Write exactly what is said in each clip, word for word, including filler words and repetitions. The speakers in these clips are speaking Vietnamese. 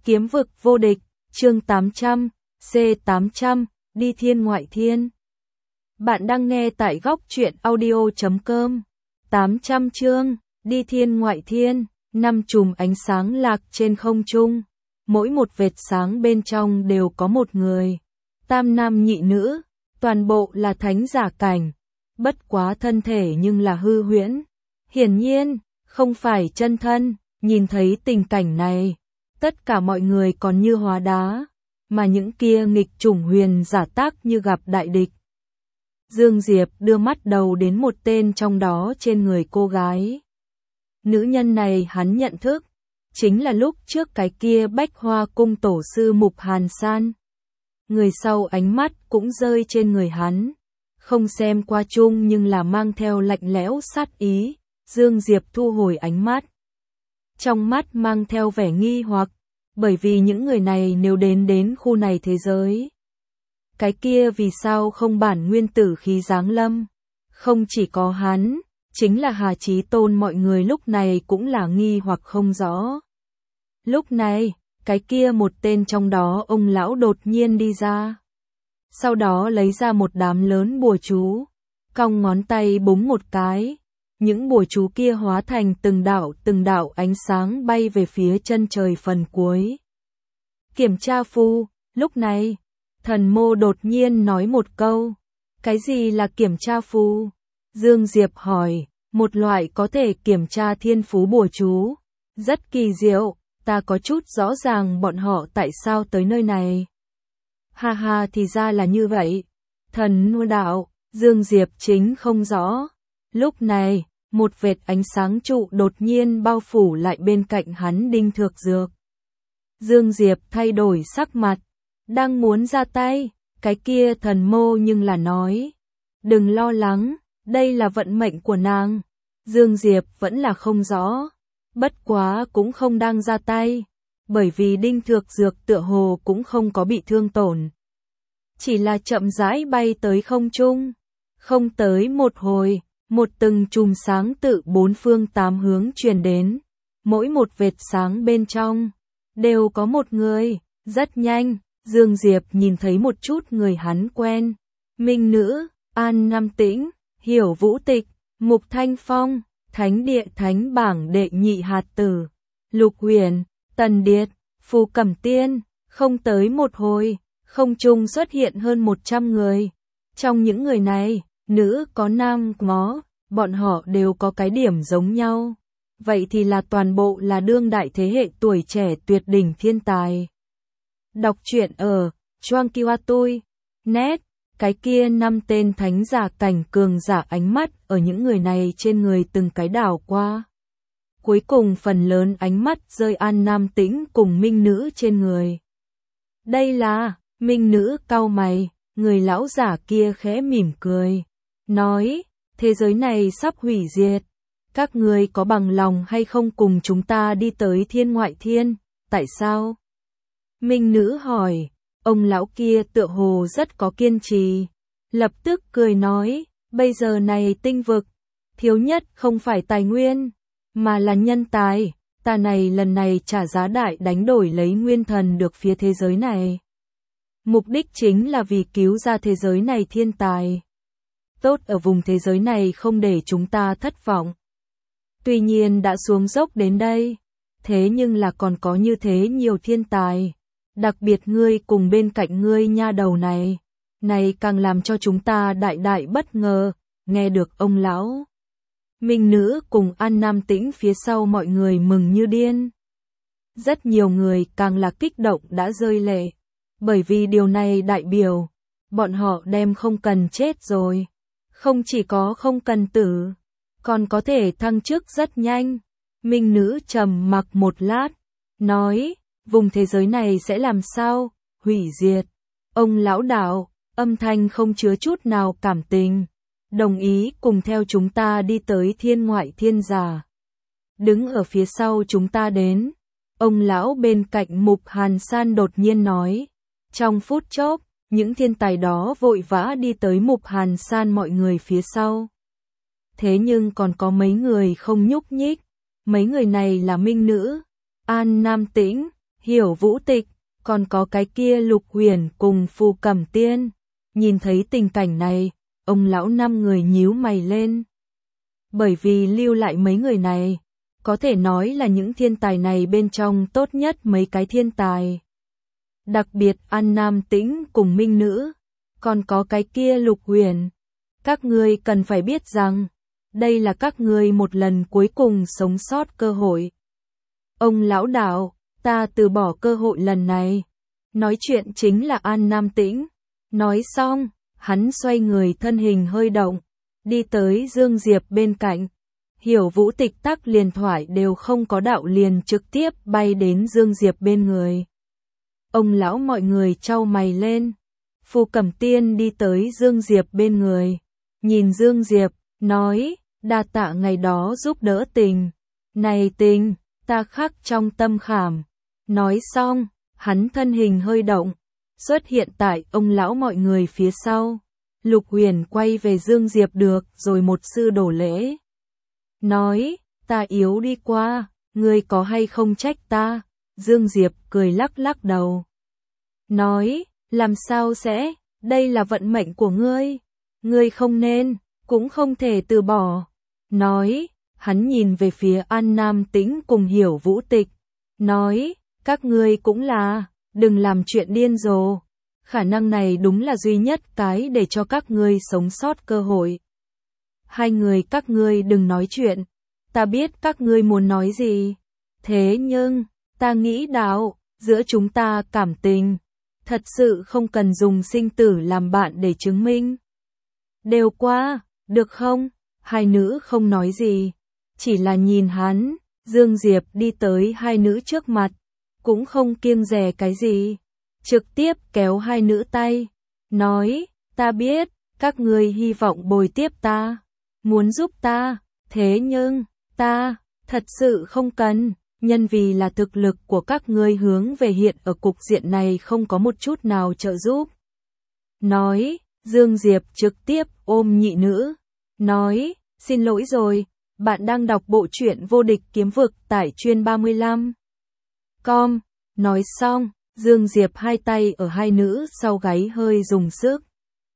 Kiếm vực vô địch, chương tám trăm, C tám trăm, đi thiên ngoại thiên. Bạn đang nghe tại góc truyện audio chấm com. tám trăm chương, đi thiên ngoại thiên, năm chùm ánh sáng lạc trên không trung. Mỗi một vệt sáng bên trong đều có một người. Tam nam nhị nữ, toàn bộ là thánh giả cảnh. Bất quá thân thể nhưng là hư huyễn. Hiển nhiên, không phải chân thân. Nhìn thấy tình cảnh này, tất cả mọi người còn như hóa đá, mà những kia nghịch chủng huyền giả tác như gặp đại địch. Dương Diệp đưa mắt đầu đến một tên trong đó trên người cô gái. Nữ nhân này hắn nhận thức, chính là lúc trước cái kia Bách Hoa cung tổ sư Mục Hàn San. Người sau ánh mắt cũng rơi trên người hắn, không xem qua chung nhưng là mang theo lạnh lẽo sát ý. Dương Diệp thu hồi ánh mắt, trong mắt mang theo vẻ nghi hoặc, bởi vì những người này nếu đến đến khu này thế giới, cái kia vì sao không bản nguyên tử khí giáng lâm? Không chỉ có hắn, chính là Hà Chí Tôn, mọi người lúc này cũng là nghi hoặc không rõ. Lúc này, cái kia một tên trong đó ông lão đột nhiên đi ra, sau đó lấy ra một đám lớn bùa chú, cong ngón tay búng một cái. Những bùa chú kia hóa thành từng đạo từng đạo ánh sáng bay về phía chân trời phần cuối. Kiểm tra phu, lúc này, Thần Mô đột nhiên nói một câu. Cái gì là kiểm tra phu? Dương Diệp hỏi, một loại có thể kiểm tra thiên phú bùa chú. Rất kỳ diệu, ta có chút rõ ràng bọn họ tại sao tới nơi này. Ha ha, thì ra là như vậy. Thần Mô đạo, Dương Diệp chính không rõ. Lúc này, một vệt ánh sáng trụ đột nhiên bao phủ lại bên cạnh hắn Đinh Thược Dược. Dương Diệp thay đổi sắc mặt, đang muốn ra tay, cái kia Thần Mô nhưng là nói, đừng lo lắng, đây là vận mệnh của nàng. Dương Diệp vẫn là không rõ, bất quá cũng không đang ra tay, bởi vì Đinh Thược Dược tựa hồ cũng không có bị thương tổn, chỉ là chậm rãi bay tới không trung. Không tới một hồi, một từng chùm sáng tự bốn phương tám hướng truyền đến, mỗi một vệt sáng bên trong đều có một người. Rất nhanh, Dương Diệp nhìn thấy một chút người hắn quen. Minh Nữ, An Nam Tĩnh, Hiểu Vũ Tịch, Mục Thanh Phong, Thánh Địa Thánh Bảng đệ nhị hạt tử, Lục Huyền, Tần Điệt, Phù Cẩm Tiên. Không tới một hồi, không trung xuất hiện hơn một trăm người. Trong những người này, nữ có nam có, bọn họ đều có cái điểm giống nhau. Vậy thì là toàn bộ là đương đại thế hệ tuổi trẻ tuyệt đỉnh thiên tài. Đọc truyện ở Choang Kiwa Tui net, cái kia năm tên thánh giả cảnh cường giả ánh mắt ở những người này trên người từng cái đảo qua. Cuối cùng phần lớn ánh mắt rơi An Nam Tĩnh cùng Minh Nữ trên người. Đây là, Minh Nữ cau mày, người lão giả kia khẽ mỉm cười, nói, thế giới này sắp hủy diệt, các ngươi có bằng lòng hay không cùng chúng ta đi tới thiên ngoại thiên? Tại sao? Minh Nữ hỏi. Ông lão kia tựa hồ rất có kiên trì, lập tức cười nói, bây giờ này tinh vực, thiếu nhất không phải tài nguyên, mà là nhân tài. Ta này lần này trả giá đại đánh đổi lấy nguyên thần được phía thế giới này. Mục đích chính là vì cứu ra thế giới này thiên tài tốt ở vùng thế giới này, không để chúng ta thất vọng. Tuy nhiên đã xuống dốc đến đây, thế nhưng là còn có như thế nhiều thiên tài, đặc biệt ngươi cùng bên cạnh ngươi nha đầu này, này càng làm cho chúng ta đại đại bất ngờ. Nghe được ông lão Minh Nữ cùng An Nam Tĩnh phía sau mọi người mừng như điên. Rất nhiều người càng là kích động đã rơi lệ, bởi vì điều này đại biểu bọn họ đem không cần chết rồi. Không chỉ có không cần tử, còn có thể thăng chức rất nhanh. Minh Nữ trầm mặc một lát, nói, vùng thế giới này sẽ làm sao? Hủy diệt. Ông lão đạo, âm thanh không chứa chút nào cảm tình, đồng ý cùng theo chúng ta đi tới thiên ngoại thiên giả. Đứng ở phía sau chúng ta đến. Ông lão bên cạnh Mục Hàn San đột nhiên nói. Trong phút chốc, những thiên tài đó vội vã đi tới Mục Hàn San mọi người phía sau. Thế nhưng còn có mấy người không nhúc nhích. Mấy người này là Minh Nữ, An Nam Tĩnh, Hiểu Vũ Tịch, còn có cái kia Lục Huyền cùng Phù Cẩm Tiên. Nhìn thấy tình cảnh này, ông lão năm người nhíu mày lên. Bởi vì lưu lại mấy người này, có thể nói là những thiên tài này bên trong tốt nhất mấy cái thiên tài. Đặc biệt An Nam Tĩnh cùng Minh Nữ, còn có cái kia Lục Huyền. Các ngươi cần phải biết rằng, đây là các ngươi một lần cuối cùng sống sót cơ hội. Ông lão đạo, ta từ bỏ cơ hội lần này. Nói chuyện chính là An Nam Tĩnh. Nói xong, hắn xoay người thân hình hơi động, đi tới Dương Diệp bên cạnh. Hiểu Vũ Tịch tắc liền thoại đều không có đạo liền trực tiếp bay đến Dương Diệp bên người. Ông lão mọi người chau mày lên. Phù Cẩm Tiên đi tới Dương Diệp bên người. Nhìn Dương Diệp, nói, đa tạ ngày đó giúp đỡ tình. Này tình, ta khắc trong tâm khảm. Nói xong, hắn thân hình hơi động, xuất hiện tại ông lão mọi người phía sau. Lục Huyền quay về Dương Diệp được rồi một sư đổ lễ. Nói, ta yếu đi qua, ngươi có hay không trách ta? Dương Diệp cười lắc lắc đầu. Nói, làm sao sẽ, đây là vận mệnh của ngươi. Ngươi không nên, cũng không thể từ bỏ. Nói, hắn nhìn về phía An Nam Tĩnh cùng Hiểu Vũ Tịch. Nói, các ngươi cũng là, đừng làm chuyện điên rồ. Khả năng này đúng là duy nhất cái để cho các ngươi sống sót cơ hội. Hai người các ngươi đừng nói chuyện. Ta biết các ngươi muốn nói gì. Thế nhưng, ta nghĩ đạo, giữa chúng ta cảm tình. Thật sự không cần dùng sinh tử làm bạn để chứng minh. Đều qua, được không? Hai nữ không nói gì. Chỉ là nhìn hắn, Dương Diệp đi tới hai nữ trước mặt. Cũng không kiêng dè cái gì. Trực tiếp kéo hai nữ tay. Nói, ta biết, các ngươi hy vọng bồi tiếp ta. Muốn giúp ta. Thế nhưng, ta, thật sự không cần. Nhân vì là thực lực của các ngươi hướng về hiện ở cục diện này không có một chút nào trợ giúp. Nói, Dương Diệp trực tiếp ôm nhị nữ. Nói, xin lỗi rồi, bạn đang đọc bộ truyện Vô Địch Kiếm Vực tải chuyên ba mươi lăm. Com, nói xong, Dương Diệp hai tay ở hai nữ sau gáy hơi dùng sức.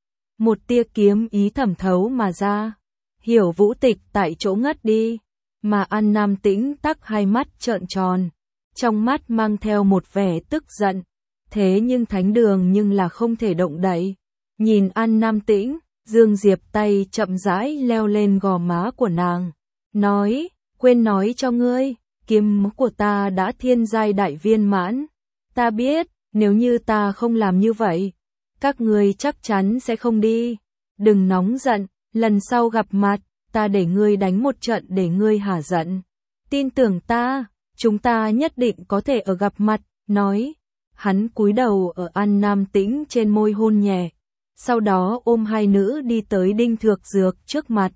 Một tia kiếm ý thẩm thấu mà ra. Hiểu Vũ Tịch tại chỗ ngất đi. Mà An Nam Tĩnh tắc hai mắt trợn tròn. Trong mắt mang theo một vẻ tức giận. Thế nhưng thánh đường nhưng là không thể động đậy. Nhìn An Nam Tĩnh, Dương Diệp tay chậm rãi leo lên gò má của nàng. Nói, quên nói cho ngươi, kiếm của ta đã thiên giai đại viên mãn. Ta biết, nếu như ta không làm như vậy, các ngươi chắc chắn sẽ không đi. Đừng nóng giận, lần sau gặp mặt, ta để ngươi đánh một trận để ngươi hả giận. Tin tưởng ta, chúng ta nhất định có thể ở gặp mặt, nói. Hắn cúi đầu ở An Nam Tĩnh trên môi hôn nhẹ. Sau đó ôm hai nữ đi tới Đinh Thược Dược trước mặt.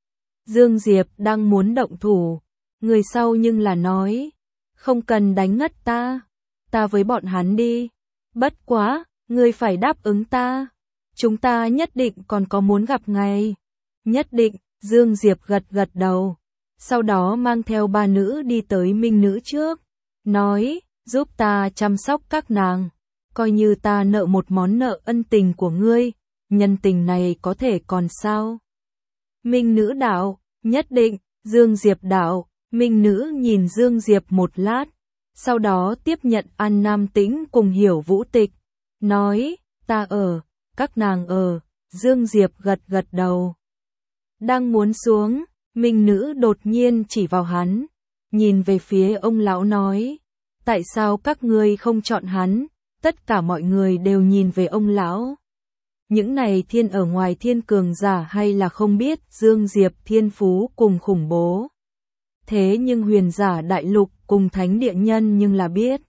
Dương Diệp đang muốn động thủ. Người sau nhưng là nói. Không cần đánh ngất ta. Ta với bọn hắn đi. Bất quá, ngươi phải đáp ứng ta. Chúng ta nhất định còn có muốn gặp ngày. Nhất định, Dương Diệp gật gật đầu. Sau đó mang theo ba nữ đi tới Minh Nữ trước. Nói, giúp ta chăm sóc các nàng. Coi như ta nợ một món nợ ân tình của ngươi. Nhân tình này có thể còn sao? Minh Nữ đạo, nhất định. Dương Diệp đạo, Minh Nữ nhìn Dương Diệp một lát. Sau đó tiếp nhận An Nam Tĩnh cùng Hiểu Vũ Tịch. Nói, ta ở, các nàng ở. Dương Diệp gật gật đầu. Đang muốn xuống, Minh Nữ đột nhiên chỉ vào hắn. Nhìn về phía ông lão nói. Tại sao các ngươi không chọn hắn? Tất cả mọi người đều nhìn về ông lão. Những này thiên ở ngoài thiên cường giả hay là không biết Dương Diệp thiên phú cùng khủng bố. Thế nhưng huyền giả đại lục cùng thánh địa nhân nhưng là biết.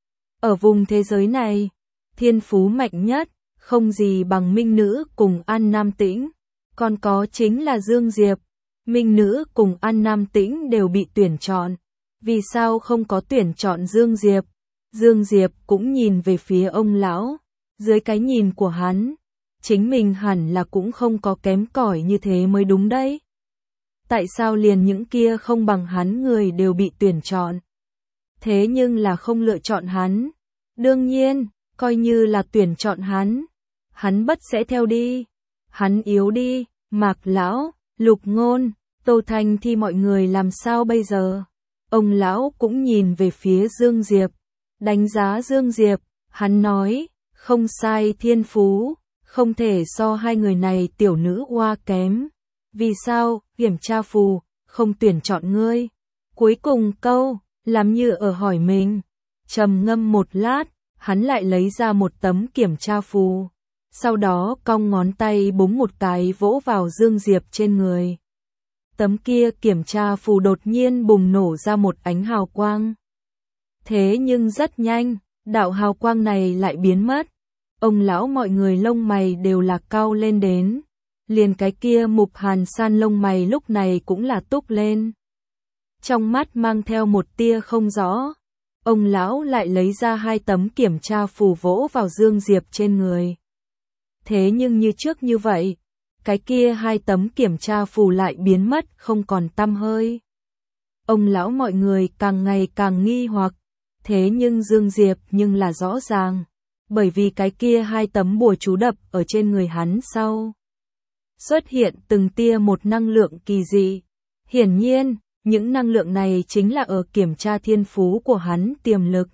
Ở vùng thế giới này, thiên phú mạnh nhất, không gì bằng Minh Nữ cùng An Nam Tĩnh. Còn có chính là Dương Diệp. Minh Nữ cùng An Nam Tĩnh đều bị tuyển chọn. Vì sao không có tuyển chọn Dương Diệp? Dương Diệp cũng nhìn về phía ông lão. Dưới cái nhìn của hắn, chính mình hẳn là cũng không có kém cỏi như thế mới đúng đấy. Tại sao liền những kia không bằng hắn người đều bị tuyển chọn? thế nhưng là không lựa chọn hắn. Đương nhiên, coi như là tuyển chọn hắn, hắn bất sẽ theo đi. Hắn yếu đi, Mạc lão, Lục Ngôn, Tô Thanh Thi mọi người làm sao bây giờ? Ông lão cũng nhìn về phía Dương Diệp, đánh giá Dương Diệp, hắn nói, không sai thiên phú, không thể so hai người này tiểu nữ oa kém. Vì sao, kiểm tra phù, không tuyển chọn ngươi? Cuối cùng câu, làm như ở hỏi mình. Trầm ngâm một lát, hắn lại lấy ra một tấm kiểm tra phù. Sau đó cong ngón tay búng một cái vỗ vào Dương Diệp trên người. Tấm kia kiểm tra phù đột nhiên bùng nổ ra một ánh hào quang. Thế nhưng rất nhanh, đạo hào quang này lại biến mất. Ông lão mọi người lông mày đều là cau lên đến. Liền cái kia Mục Hàn San lông mày lúc này cũng là túc lên. Trong mắt mang theo một tia không rõ. Ông lão lại lấy ra hai tấm kiểm tra phù vỗ vào Dương Diệp trên người. Thế nhưng như trước như vậy, cái kia hai tấm kiểm tra phù lại biến mất không còn tăm hơi. Ông lão mọi người càng ngày càng nghi hoặc, thế nhưng Dương Diệp nhưng là rõ ràng, bởi vì cái kia hai tấm bùa chú đập ở trên người hắn sau. Xuất hiện từng tia một năng lượng kỳ dị. Hiển nhiên, những năng lượng này chính là ở kiểm tra thiên phú của hắn tiềm lực.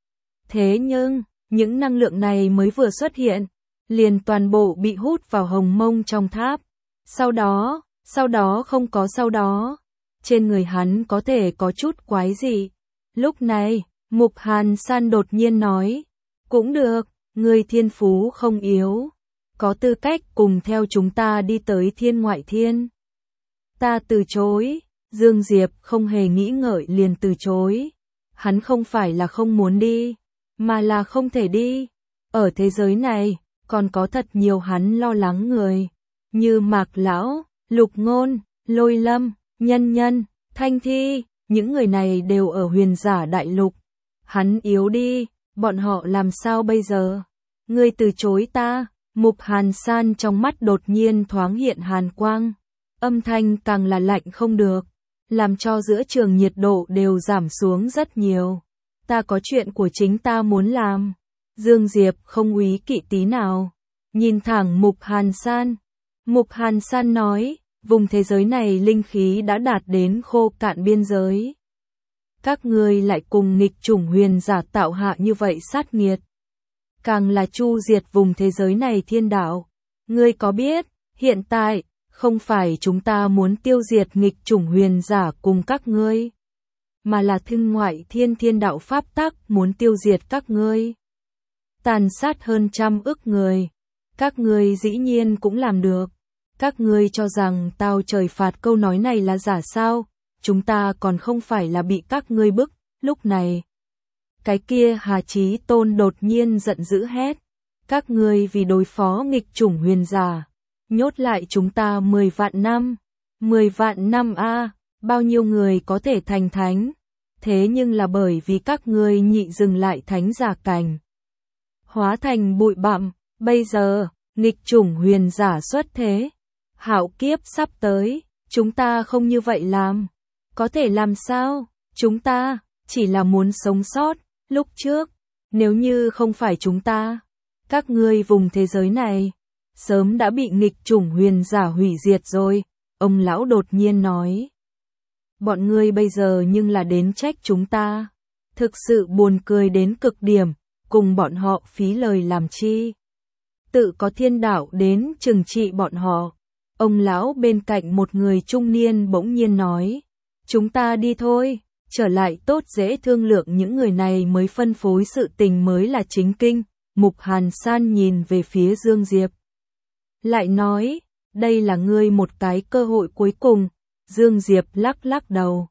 Thế nhưng, những năng lượng này mới vừa xuất hiện, liền toàn bộ bị hút vào hồng mông trong tháp. Sau đó, sau đó không có sau đó, trên người hắn có thể có chút quái dị. Lúc này, Mục Hàn San đột nhiên nói, cũng được, người thiên phú không yếu, có tư cách cùng theo chúng ta đi tới thiên ngoại thiên. Ta từ chối, Dương Diệp không hề nghĩ ngợi liền từ chối. Hắn không phải là không muốn đi, mà là không thể đi. Ở thế giới này, còn có thật nhiều hắn lo lắng người, như Mạc Lão, Lục Ngôn, Lôi Lâm, Nhân Nhân, Thanh Thi, những người này đều ở huyền giả đại lục. Hắn yếu đi, bọn họ làm sao bây giờ? Ngươi từ chối ta, Mục Hàn San trong mắt đột nhiên thoáng hiện hàn quang, âm thanh càng là lạnh không được, làm cho giữa trường nhiệt độ đều giảm xuống rất nhiều. Ta có chuyện của chính ta muốn làm. Dương Diệp không úy kỵ tí nào, nhìn thẳng Mục Hàn San. Mục Hàn San nói, vùng thế giới này linh khí đã đạt đến khô cạn biên giới. Các ngươi lại cùng nghịch chủng huyền giả tạo hạ như vậy sát nghiệt. Càng là chu diệt vùng thế giới này thiên đạo. Ngươi có biết, hiện tại, không phải chúng ta muốn tiêu diệt nghịch chủng huyền giả cùng các ngươi, mà là thiên ngoại thiên thiên đạo pháp tắc muốn tiêu diệt các ngươi. Tàn sát hơn trăm ức người. Các ngươi dĩ nhiên cũng làm được. Các ngươi cho rằng tao trời phạt câu nói này là giả sao? Chúng ta còn không phải là bị các ngươi bức. Lúc này, cái kia Hà Chí Tôn đột nhiên giận dữ hét. Các ngươi vì đối phó nghịch chủng huyền giả, nhốt lại chúng ta mười vạn năm. mười vạn năm a, bao nhiêu người có thể thành thánh? Thế nhưng là bởi vì các ngươi nhị dừng lại thánh giả cảnh, hóa thành bụi bặm. Bây giờ, nghịch chủng huyền giả xuất thế, hạo kiếp sắp tới, chúng ta không như vậy làm. Có thể làm sao? Chúng ta chỉ là muốn sống sót. Lúc trước, nếu như không phải chúng ta, các ngươi vùng thế giới này sớm đã bị nghịch chủng huyền giả hủy diệt rồi. Ông lão đột nhiên nói, bọn ngươi bây giờ nhưng là đến trách chúng ta. Thực sự buồn cười đến cực điểm, cùng bọn họ phí lời làm chi? Tự có thiên đạo đến trừng trị bọn họ. Ông lão bên cạnh một người trung niên bỗng nhiên nói, chúng ta đi thôi, trở lại tốt dễ thương lượng những người này mới phân phối sự tình mới là chính kinh. Mục Hàn San nhìn về phía Dương Diệp, lại nói, đây là ngươi một cái cơ hội cuối cùng. Dương Diệp lắc lắc đầu,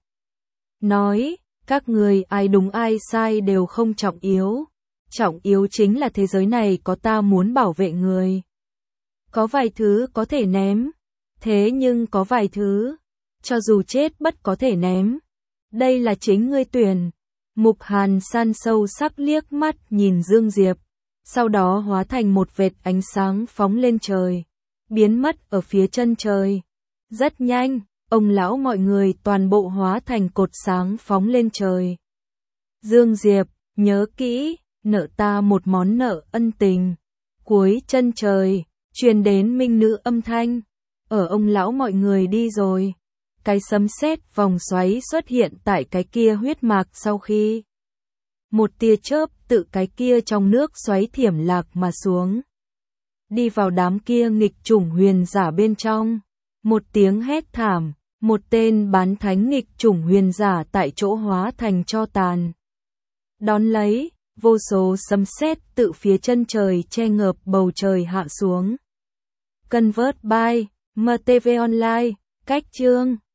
nói, các ngươi ai đúng ai sai đều không trọng yếu. Trọng yếu chính là thế giới này có ta muốn bảo vệ người. Có vài thứ có thể ném, thế nhưng có vài thứ, cho dù chết bất có thể ném. Đây là chính ngươi tuyển. Mục Hàn San sâu sắc liếc mắt nhìn Dương Diệp, sau đó hóa thành một vệt ánh sáng phóng lên trời, biến mất ở phía chân trời. Rất nhanh, ông lão mọi người toàn bộ hóa thành cột sáng phóng lên trời. Dương Diệp, nhớ kỹ, nợ ta một món nợ ân tình. Cuối chân trời, truyền đến minh nữ âm thanh. Ở ông lão mọi người đi rồi. Cái sấm sét vòng xoáy xuất hiện tại cái kia huyết mạc sau khi một tia chớp tự cái kia trong nước xoáy thiểm lạc mà xuống. Đi vào đám kia nghịch chủng huyền giả bên trong. Một tiếng hét thảm, một tên bán thánh nghịch chủng huyền giả tại chỗ hóa thành tro tàn. Đón lấy, vô số sấm sét tự phía chân trời che ngợp bầu trời hạ xuống. Convert by em tê vê Online, cách chương